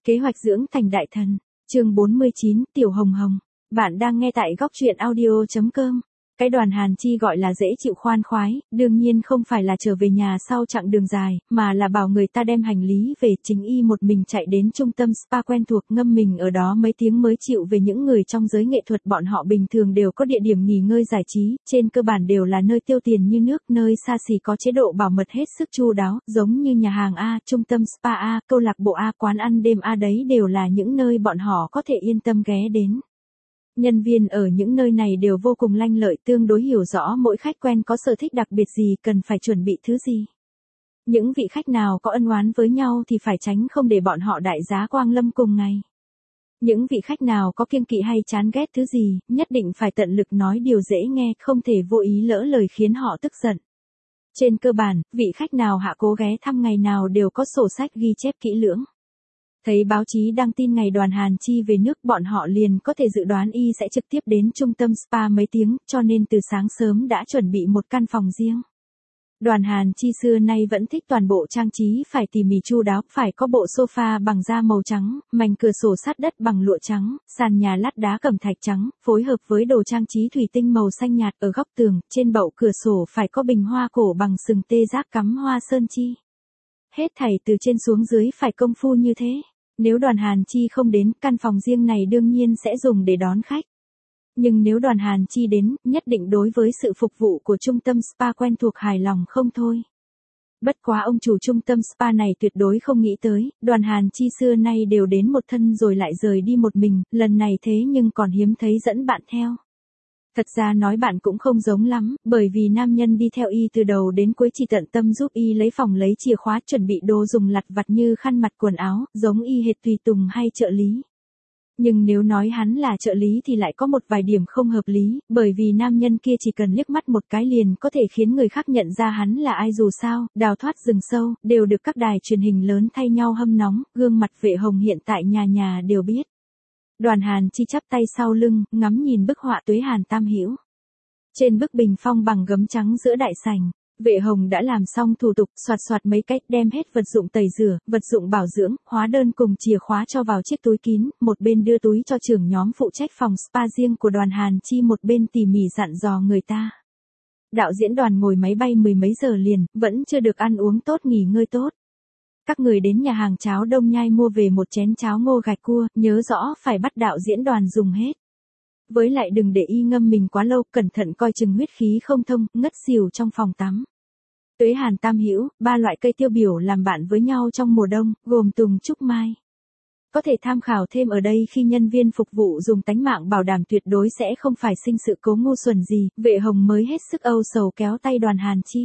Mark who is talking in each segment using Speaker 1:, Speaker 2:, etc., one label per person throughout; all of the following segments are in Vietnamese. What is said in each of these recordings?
Speaker 1: Kế hoạch dưỡng thành đại thần. Chương 49, Tiểu Hồng Hồng. Bạn đang nghe tại góc truyện audio.com. Cái đoàn Hàn Chi gọi là dễ chịu khoan khoái, đương nhiên không phải là trở về nhà sau chặng đường dài, mà là bảo người ta đem hành lý về, chính y một mình chạy đến trung tâm spa quen thuộc, ngâm mình ở đó mấy tiếng mới chịu về. Những người trong giới nghệ thuật bọn họ bình thường đều có địa điểm nghỉ ngơi giải trí, trên cơ bản đều là nơi tiêu tiền như nước, nơi xa xỉ có chế độ bảo mật hết sức chu đáo, giống như nhà hàng A, trung tâm spa A, câu lạc bộ A, quán ăn đêm A, đấy đều là những nơi bọn họ có thể yên tâm ghé đến. Nhân viên ở những nơi này đều vô cùng lanh lợi, tương đối hiểu rõ mỗi khách quen có sở thích đặc biệt gì, cần phải chuẩn bị thứ gì. Những vị khách nào có ân oán với nhau thì phải tránh không để bọn họ đại giá quang lâm cùng ngày. Những vị khách nào có kiêng kỵ hay chán ghét thứ gì, nhất định phải tận lực nói điều dễ nghe, không thể vô ý lỡ lời khiến họ tức giận. Trên cơ bản, vị khách nào hạ cố ghé thăm ngày nào đều có sổ sách ghi chép kỹ lưỡng. Thấy báo chí đăng tin ngày đoàn Hàn Chi về nước, bọn họ liền có thể dự đoán y sẽ trực tiếp đến trung tâm spa mấy tiếng, cho nên từ sáng sớm đã chuẩn bị một căn phòng riêng. Đoàn Hàn Chi xưa nay vẫn thích toàn bộ trang trí phải tỉ mỉ chu đáo, phải có bộ sofa bằng da màu trắng, mảnh cửa sổ sát đất bằng lụa trắng, sàn nhà lát đá cẩm thạch trắng, phối hợp với đồ trang trí thủy tinh màu xanh nhạt. Ở góc tường, trên bậu cửa sổ phải có bình hoa cổ bằng sừng tê giác cắm hoa sơn chi. Hết thảy từ trên xuống dưới phải công phu như thế. Nếu đoàn Hàn Chi không đến, căn phòng riêng này đương nhiên sẽ dùng để đón khách. Nhưng nếu đoàn Hàn Chi đến, nhất định đối với sự phục vụ của trung tâm spa quen thuộc hài lòng không thôi. Bất quá ông chủ trung tâm spa này tuyệt đối không nghĩ tới, đoàn Hàn Chi xưa nay đều đến một thân rồi lại rời đi một mình, lần này thế nhưng còn hiếm thấy dẫn bạn theo. Thật ra nói bạn cũng không giống lắm, bởi vì nam nhân đi theo y từ đầu đến cuối chỉ tận tâm giúp y lấy phòng, lấy chìa khóa, chuẩn bị đồ dùng lặt vặt như khăn mặt quần áo, giống y hệt tùy tùng hay trợ lý. Nhưng nếu nói hắn là trợ lý thì lại có một vài điểm không hợp lý, bởi vì nam nhân kia chỉ cần liếc mắt một cái liền có thể khiến người khác nhận ra hắn là ai. Dù sao, Đào Thoát Rừng Sâu đều được các đài truyền hình lớn thay nhau hâm nóng, gương mặt Vệ Hồng hiện tại nhà nhà đều biết. Đoàn Hàn Chi chắp tay sau lưng, ngắm nhìn bức họa Tuế Hàn Tam Hữu. Trên bức bình phong bằng gấm trắng giữa đại sảnh, Vệ Hồng đã làm xong thủ tục, soạt soạt mấy cách đem hết vật dụng tẩy rửa, vật dụng bảo dưỡng, hóa đơn cùng chìa khóa cho vào chiếc túi kín, một bên đưa túi cho trưởng nhóm phụ trách phòng spa riêng của đoàn Hàn Chi, một bên tỉ mỉ dặn dò người ta. Đạo diễn Đoàn ngồi máy bay mười mấy giờ liền, vẫn chưa được ăn uống tốt, nghỉ ngơi tốt. Các người đến nhà hàng cháo Đông Nhai mua về một chén cháo ngô gạch cua, nhớ rõ phải bắt đạo diễn Đoàn dùng hết. Với lại đừng để y ngâm mình quá lâu, cẩn thận coi chừng huyết khí không thông, ngất xỉu trong phòng tắm. Tuế Hàn Tam Hữu, 3 loại cây tiêu biểu làm bạn với nhau trong mùa đông, gồm tùng, trúc, mai. Có thể tham khảo thêm ở đây khi nhân viên phục vụ dùng tánh mạng bảo đảm tuyệt đối sẽ không phải sinh sự cố ngu xuẩn gì. Vệ Hồng mới hết sức âu sầu kéo tay đoàn Hàn Chi.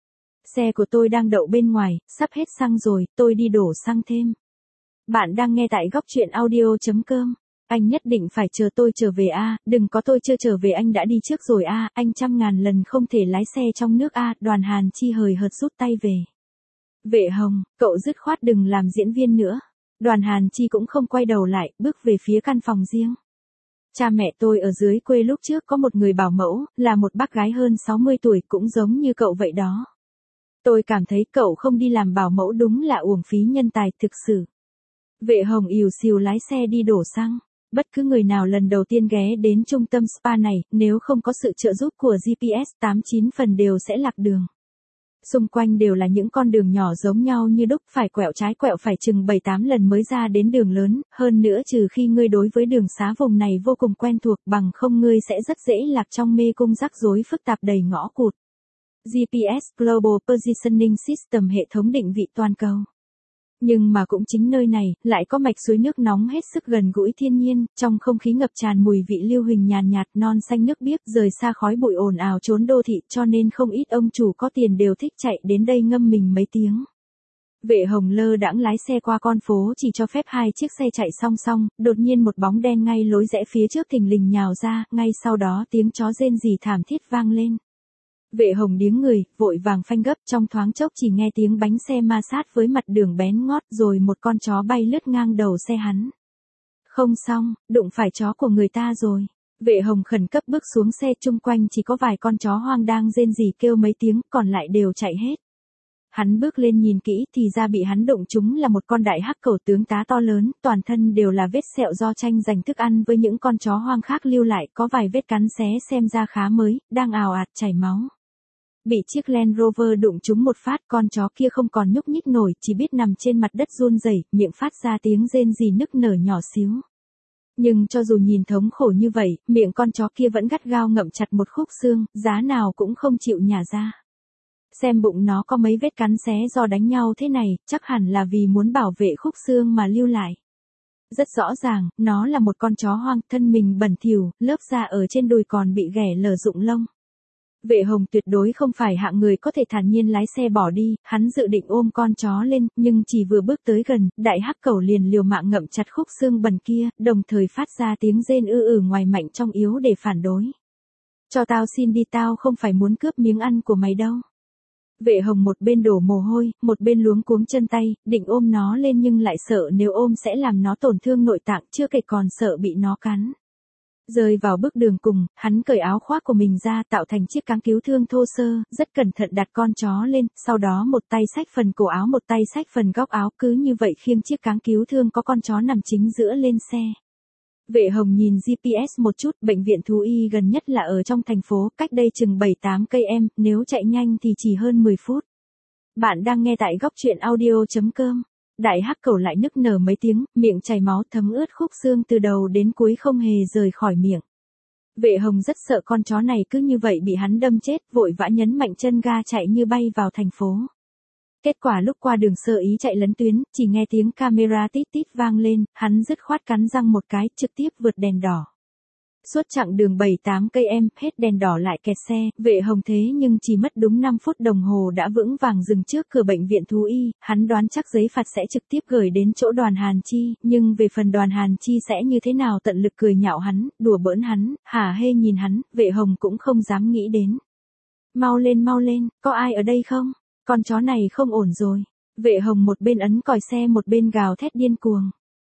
Speaker 1: Xe của tôi đang đậu bên ngoài, sắp hết xăng rồi, tôi đi đổ xăng thêm. Bạn đang nghe tại góc truyện audio.com. Anh nhất định phải chờ tôi trở về a, đừng có tôi chưa trở về anh đã đi trước rồi a, anh trăm ngàn lần không thể lái xe trong nước a. Đoàn Hàn Chi hời hợt rút tay về. Vệ Hồng, cậu dứt khoát đừng làm diễn viên nữa. Đoàn Hàn Chi cũng không quay đầu lại, bước về phía căn phòng riêng. Cha mẹ tôi ở dưới quê lúc trước có một người bảo mẫu, là một bác gái hơn 60 tuổi, cũng giống như cậu vậy đó. Tôi cảm thấy cậu không đi làm bảo mẫu đúng là uổng phí nhân tài, thực sự. Vệ Hồng ìu xìu lái xe đi đổ xăng. Bất cứ người nào lần đầu tiên ghé đến trung tâm spa này, nếu không có sự trợ giúp của GPS, 89 phần đều sẽ lạc đường. Xung quanh đều là những con đường nhỏ giống nhau như đúc, phải quẹo trái quẹo phải chừng 7-8 lần mới ra đến đường lớn, hơn nữa trừ khi ngươi đối với đường xá vùng này vô cùng quen thuộc, bằng không ngươi sẽ rất dễ lạc trong mê cung rắc rối phức tạp đầy ngõ cụt. GPS Global Positioning System, hệ thống định vị toàn cầu. Nhưng mà cũng chính nơi này, lại có mạch suối nước nóng hết sức gần gũi thiên nhiên, trong không khí ngập tràn mùi vị lưu huỳnh nhàn nhạt, non xanh nước biếc, rời xa khói bụi ồn ào trốn đô thị, cho nên không ít ông chủ có tiền đều thích chạy đến đây ngâm mình mấy tiếng. Vệ Hồng lơ đãng lái xe qua con phố, chỉ cho phép 2 chiếc xe chạy song song, đột nhiên một bóng đen ngay lối rẽ phía trước thình lình nhào ra, ngay sau đó tiếng chó rên rỉ thảm thiết vang lên. Vệ Hồng điếng người, vội vàng phanh gấp, trong thoáng chốc chỉ nghe tiếng bánh xe ma sát với mặt đường bén ngót, rồi một con chó bay lướt ngang đầu xe hắn. Không xong, đụng phải chó của người ta rồi. Vệ Hồng khẩn cấp bước xuống xe, chung quanh chỉ có vài con chó hoang đang rên rỉ kêu mấy tiếng, còn lại đều chạy hết. Hắn bước lên nhìn kỹ thì ra bị hắn đụng trúng là một con đại hắc cẩu tướng tá to lớn, toàn thân đều là vết sẹo do tranh giành thức ăn với những con chó hoang khác lưu lại, có vài vết cắn xé xem ra khá mới, đang ào ạt chảy máu. Bị chiếc Land Rover đụng trúng một phát, con chó kia không còn nhúc nhích nổi, chỉ biết nằm trên mặt đất run rẩy, miệng phát ra tiếng rên rỉ nức nở nhỏ xíu. Nhưng cho dù nhìn thống khổ như vậy, miệng con chó kia vẫn gắt gao ngậm chặt một khúc xương, giá nào cũng không chịu nhả ra. Xem bụng nó có mấy vết cắn xé do đánh nhau thế này, chắc hẳn là vì muốn bảo vệ khúc xương mà lưu lại. Rất rõ ràng, nó là một con chó hoang, thân mình bẩn thỉu, lớp da ở trên đùi còn bị ghẻ lở rụng lông. Vệ Hồng tuyệt đối không phải hạng người có thể thản nhiên lái xe bỏ đi, hắn dự định ôm con chó lên, nhưng chỉ vừa bước tới gần, đại hắc cẩu liền liều mạng ngậm chặt khúc xương bẩn kia, đồng thời phát ra tiếng rên ngoài mạnh trong yếu để phản đối. Cho tao xin đi, tao không phải muốn cướp miếng ăn của mày đâu. Vệ Hồng một bên đổ mồ hôi, một bên luống cuống chân tay, định ôm nó lên nhưng lại sợ nếu ôm sẽ làm nó tổn thương nội tạng, chưa kể còn sợ bị nó cắn. Rơi vào bước đường cùng, hắn cởi áo khoác của mình ra tạo thành chiếc cáng cứu thương thô sơ, rất cẩn thận đặt con chó lên, sau đó một tay xách phần cổ áo một tay xách phần góc áo, cứ như vậy khiêng chiếc cáng cứu thương có con chó nằm chính giữa lên xe. Vệ Hồng nhìn GPS một chút, bệnh viện thú y gần nhất là ở trong thành phố, cách đây chừng 7-8 cây em, nếu chạy nhanh thì chỉ hơn 10 phút. Bạn đang nghe tại góc truyện audio.com. Đại hắc cẩu lại nức nở mấy tiếng, miệng chảy máu thấm ướt khúc xương từ đầu đến cuối không hề rời khỏi miệng. Vệ Hồng rất sợ con chó này cứ như vậy bị hắn đâm chết, vội vã nhấn mạnh chân ga chạy như bay vào thành phố. Kết quả lúc qua đường sơ ý chạy lấn tuyến, chỉ nghe tiếng camera tít tít vang lên, hắn dứt khoát cắn răng một cái, trực tiếp vượt đèn đỏ. Suốt chặng đường 7-8 cây em, hết đèn đỏ lại kẹt xe, Vệ Hồng thế nhưng chỉ mất đúng 5 phút đồng hồ đã vững vàng dừng trước cửa bệnh viện thú y, hắn đoán chắc giấy phạt sẽ trực tiếp gửi đến chỗ Đoàn Hàn Chi, nhưng về phần Đoàn Hàn Chi sẽ như thế nào tận lực cười nhạo hắn, đùa bỡn hắn, hả hê nhìn hắn, Vệ Hồng cũng không dám nghĩ đến. Mau lên, có ai ở đây không? Con chó này không ổn rồi. Vệ Hồng một bên ấn còi xe một bên gào thét điên cuồng.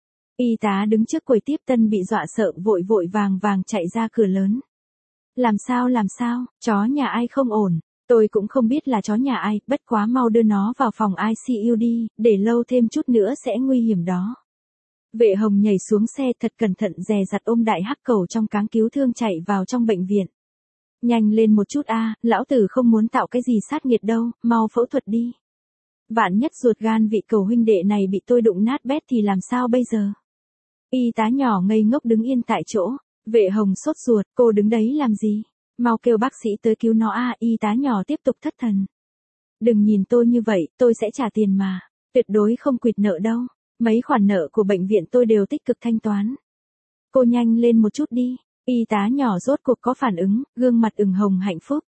Speaker 1: Y tá đứng trước quầy tiếp tân bị dọa sợ vội vàng chạy ra cửa lớn. Làm sao, chó nhà ai không ổn, tôi cũng không biết là chó nhà ai, bất quá mau đưa nó vào phòng ICU đi, để lâu thêm chút nữa sẽ nguy hiểm đó. Vệ Hồng nhảy xuống xe thật cẩn thận dè dặt ôm đại hắc cẩu trong cáng cứu thương chạy vào trong bệnh viện. Nhanh lên một chút a, lão tử không muốn tạo cái gì sát nghiệt đâu, mau phẫu thuật đi. Vạn nhất ruột gan vị cẩu huynh đệ này bị tôi đụng nát bét thì làm sao bây giờ? Y tá nhỏ ngây ngốc đứng yên tại chỗ, Vệ Hồng sốt ruột, cô đứng đấy làm gì? Mau kêu bác sĩ tới cứu nó a, y tá nhỏ tiếp tục thất thần. Đừng nhìn tôi như vậy, tôi sẽ trả tiền mà, tuyệt đối không quỵt nợ đâu, mấy khoản nợ của bệnh viện tôi đều tích cực thanh toán. Cô nhanh lên một chút đi, y tá nhỏ rốt cuộc có phản ứng, gương mặt ửng hồng hạnh phúc.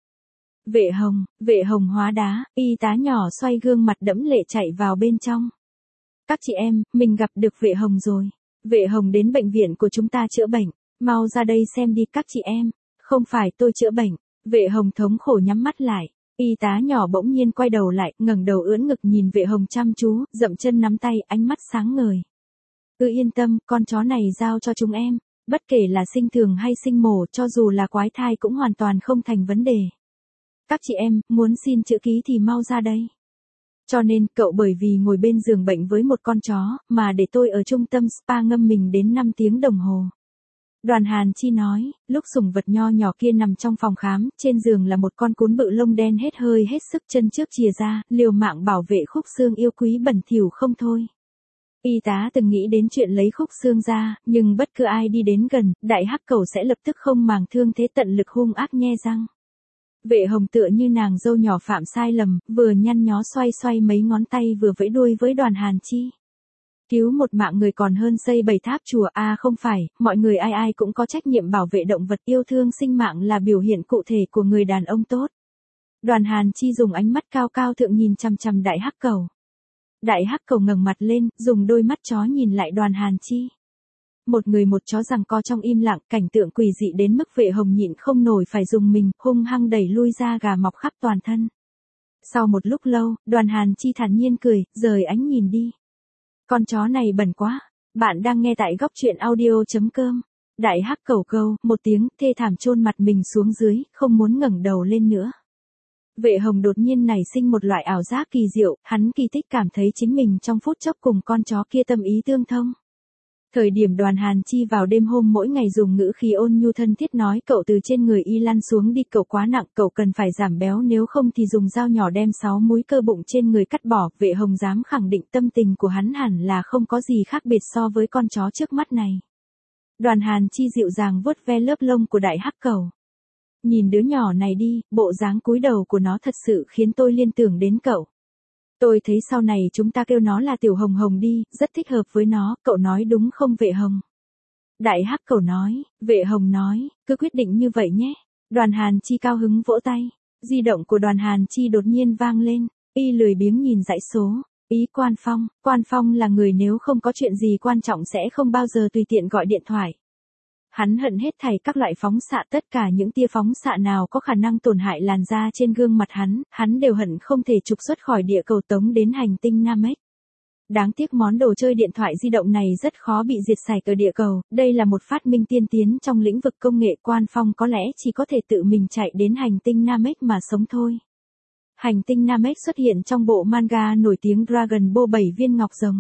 Speaker 1: Vệ Hồng hóa đá, y tá nhỏ xoay gương mặt đẫm lệ chạy vào bên trong. Các chị em, mình gặp được Vệ Hồng rồi. Vệ Hồng đến bệnh viện của chúng ta chữa bệnh, mau ra đây xem đi các chị em. Không phải tôi chữa bệnh. Vệ Hồng thống khổ nhắm mắt lại. Y tá nhỏ bỗng nhiên quay đầu lại, ngẩng đầu ưỡn ngực nhìn Vệ Hồng chăm chú, dậm chân nắm tay, ánh mắt sáng ngời. Cứ yên tâm, con chó này giao cho chúng em. Bất kể là sinh thường hay sinh mổ, cho dù là quái thai cũng hoàn toàn không thành vấn đề. Các chị em, muốn xin chữ ký thì mau ra đây. Cho nên, cậu bởi vì ngồi bên giường bệnh với một con chó, mà để tôi ở trung tâm spa ngâm mình đến 5 tiếng đồng hồ. Đoàn Hàn Chi nói, lúc sủng vật nho nhỏ kia nằm trong phòng khám, trên giường là một con cún bự lông đen hết hơi hết sức chân trước chìa ra, liều mạng bảo vệ khúc xương yêu quý bẩn thỉu không thôi. Y tá từng nghĩ đến chuyện lấy khúc xương ra, nhưng bất cứ ai đi đến gần, đại hắc cẩu sẽ lập tức không màng thương thế tận lực hung ác nhe răng. Vệ Hồng tựa như nàng dâu nhỏ phạm sai lầm, vừa nhăn nhó xoay mấy ngón tay vừa vẫy đuôi với Đoàn Hàn Chi. Cứu một mạng người còn hơn xây 7 tháp chùa, không phải, mọi người ai cũng có trách nhiệm bảo vệ động vật, yêu thương sinh mạng là biểu hiện cụ thể của người đàn ông tốt. Đoàn Hàn Chi dùng ánh mắt cao cao thượng nhìn chằm chằm đại hắc cẩu. Đại hắc cẩu ngẩng mặt lên, dùng đôi mắt chó nhìn lại Đoàn Hàn Chi. Một người một chó giằng co trong im lặng, cảnh tượng quỷ dị đến mức Vệ Hồng nhịn không nổi phải dùng mình, hung hăng đẩy lui ra gà mọc khắp toàn thân. Sau một lúc lâu, Đoàn Hàn Chi thản nhiên cười, rời ánh nhìn đi. Con chó này bẩn quá. Bạn đang nghe tại góc truyện audio.com. Đại hắc cẩu câu một tiếng, thê thảm chôn mặt mình xuống dưới, không muốn ngẩng đầu lên nữa. Vệ Hồng đột nhiên nảy sinh một loại ảo giác kỳ diệu, hắn kỳ tích cảm thấy chính mình trong phút chốc cùng con chó kia tâm ý tương thông. Thời điểm Đoàn Hàn Chi vào đêm hôm mỗi ngày dùng ngữ khí ôn nhu thân thiết nói cậu từ trên người y lăn xuống đi, cậu quá nặng, cậu cần phải giảm béo, nếu không thì dùng dao nhỏ đem 6 múi cơ bụng trên người cắt bỏ. Vệ Hồng dám khẳng định tâm tình của hắn hẳn là không có gì khác biệt so với con chó trước mắt này. Đoàn Hàn Chi dịu dàng vuốt ve lớp lông của đại hắc cẩu. Nhìn đứa nhỏ này đi, bộ dáng cúi đầu của nó thật sự khiến tôi liên tưởng đến cậu. Tôi thấy sau này chúng ta kêu nó là Tiểu Hồng Hồng đi, rất thích hợp với nó, cậu nói đúng không Vệ Hồng? Đại hắc cẩu nói, Vệ Hồng nói, cứ quyết định như vậy nhé. Đoàn Hàn Chi cao hứng vỗ tay, di động của Đoàn Hàn Chi đột nhiên vang lên, y lười biếng nhìn dãy số, ý Quan Phong là người nếu không có chuyện gì quan trọng sẽ không bao giờ tùy tiện gọi điện thoại. Hắn hận hết thảy các loại phóng xạ, tất cả những tia phóng xạ nào có khả năng tổn hại làn da trên gương mặt hắn đều hận không thể trục xuất khỏi địa cầu tống đến hành tinh Namek. Đáng tiếc món đồ chơi điện thoại di động này rất khó bị diệt sạch ở địa cầu, đây là một phát minh tiên tiến trong lĩnh vực công nghệ. Quan Phong có lẽ chỉ có thể tự mình chạy đến hành tinh Namek mà sống thôi. Hành tinh Namek xuất hiện trong bộ manga nổi tiếng Dragon Ball 7 viên ngọc rồng.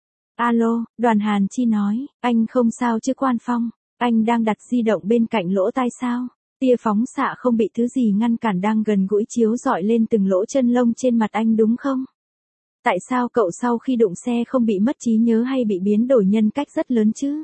Speaker 1: Alo, Đoàn Hàn Chi nói, anh không sao chứ Quan Phong? Anh đang đặt di động bên cạnh lỗ tai sao? Tia phóng xạ không bị thứ gì ngăn cản đang gần gũi chiếu rọi lên từng lỗ chân lông trên mặt anh đúng không? Tại sao cậu sau khi đụng xe không bị mất trí nhớ hay bị biến đổi nhân cách rất lớn chứ?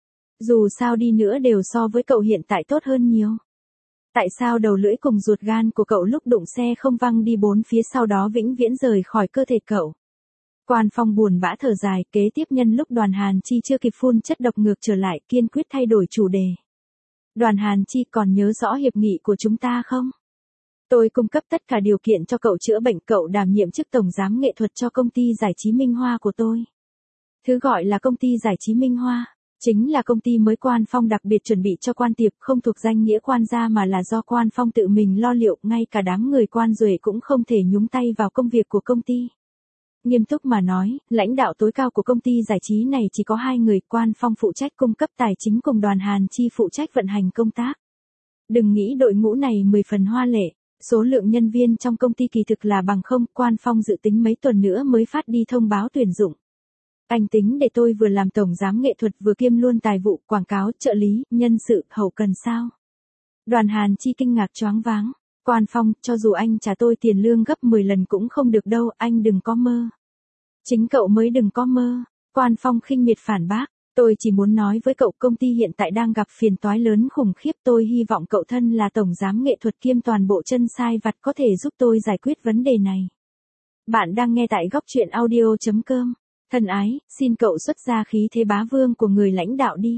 Speaker 1: Dù sao đi nữa đều so với cậu hiện tại tốt hơn nhiều. Tại sao đầu lưỡi cùng ruột gan của cậu lúc đụng xe không văng đi bốn phía sau đó vĩnh viễn rời khỏi cơ thể cậu? Quan Phong buồn bã thở dài, kế tiếp nhân lúc Đoàn Hàn Chi chưa kịp phun chất độc ngược trở lại, kiên quyết thay đổi chủ đề. Đoàn Hàn Chi còn nhớ rõ hiệp nghị của chúng ta không? Tôi cung cấp tất cả điều kiện cho cậu chữa bệnh, cậu đảm nhiệm chức tổng giám nghệ thuật cho công ty giải trí Minh Hoa của tôi. Thứ gọi là công ty giải trí Minh Hoa, chính là công ty mới Quan Phong đặc biệt chuẩn bị cho Quan Tiệp, không thuộc danh nghĩa Quan gia mà là do Quan Phong tự mình lo liệu, ngay cả đám người Quan Duệ cũng không thể nhúng tay vào công việc của công ty. Nghiêm túc mà nói, lãnh đạo tối cao của công ty giải trí này chỉ có 2 người, Quan Phong phụ trách cung cấp tài chính cùng Đoàn Hàn Chi phụ trách vận hành công tác. Đừng nghĩ đội ngũ này 10 phần hoa lệ, số lượng nhân viên trong công ty kỳ thực là bằng không, Quan Phong dự tính mấy tuần nữa mới phát đi thông báo tuyển dụng. Anh tính để tôi vừa làm tổng giám nghệ thuật vừa kiêm luôn tài vụ, quảng cáo, trợ lý, nhân sự, hậu cần sao? Đoàn Hàn Chi kinh ngạc choáng váng. Quan Phong, cho dù anh trả tôi tiền lương gấp 10 lần cũng không được đâu, anh đừng có mơ. Chính cậu mới đừng có mơ. Quan Phong khinh miệt phản bác, tôi chỉ muốn nói với cậu công ty hiện tại đang gặp phiền toái lớn khủng khiếp, tôi hy vọng cậu thân là tổng giám nghệ thuật kiêm toàn bộ chân sai vặt có thể giúp tôi giải quyết vấn đề này. Bạn đang nghe tại góc truyện audio.com. Thân ái, xin cậu xuất ra khí thế bá vương của người lãnh đạo đi.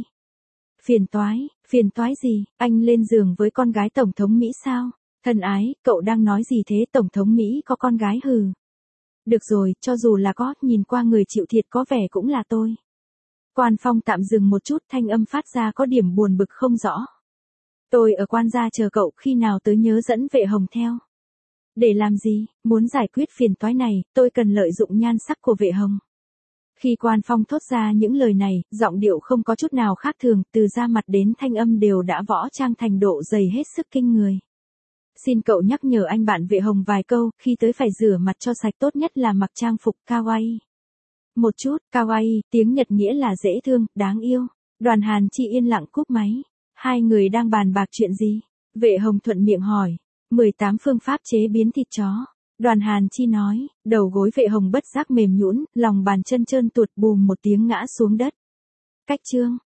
Speaker 1: Phiền toái gì, anh lên giường với con gái Tổng thống Mỹ sao? Thân ái, cậu đang nói gì thế, Tổng thống Mỹ có con gái hừ. Được rồi, cho dù là có, nhìn qua người chịu thiệt có vẻ cũng là tôi. Quan Phong tạm dừng một chút, thanh âm phát ra có điểm buồn bực không rõ. Tôi ở Quan gia chờ cậu, khi nào tới nhớ dẫn Vệ Hồng theo. Để làm gì, muốn giải quyết phiền toái này, tôi cần lợi dụng nhan sắc của Vệ Hồng. Khi Quan Phong thốt ra những lời này, giọng điệu không có chút nào khác thường, từ da mặt đến thanh âm đều đã võ trang thành độ dày hết sức kinh người. Xin cậu nhắc nhở anh bạn Vệ Hồng vài câu, khi tới phải rửa mặt cho sạch, tốt nhất là mặc trang phục kawaii. Một chút, kawaii, tiếng Nhật nghĩa là dễ thương, đáng yêu. Đoàn Hàn Chi yên lặng cúp máy. Hai người đang bàn bạc chuyện gì? Vệ Hồng thuận miệng hỏi. 18 phương pháp chế biến thịt chó. Đoàn Hàn Chi nói, đầu gối Vệ Hồng bất giác mềm nhũn, lòng bàn chân trơn tuột, bùm một tiếng ngã xuống đất. Cách chương.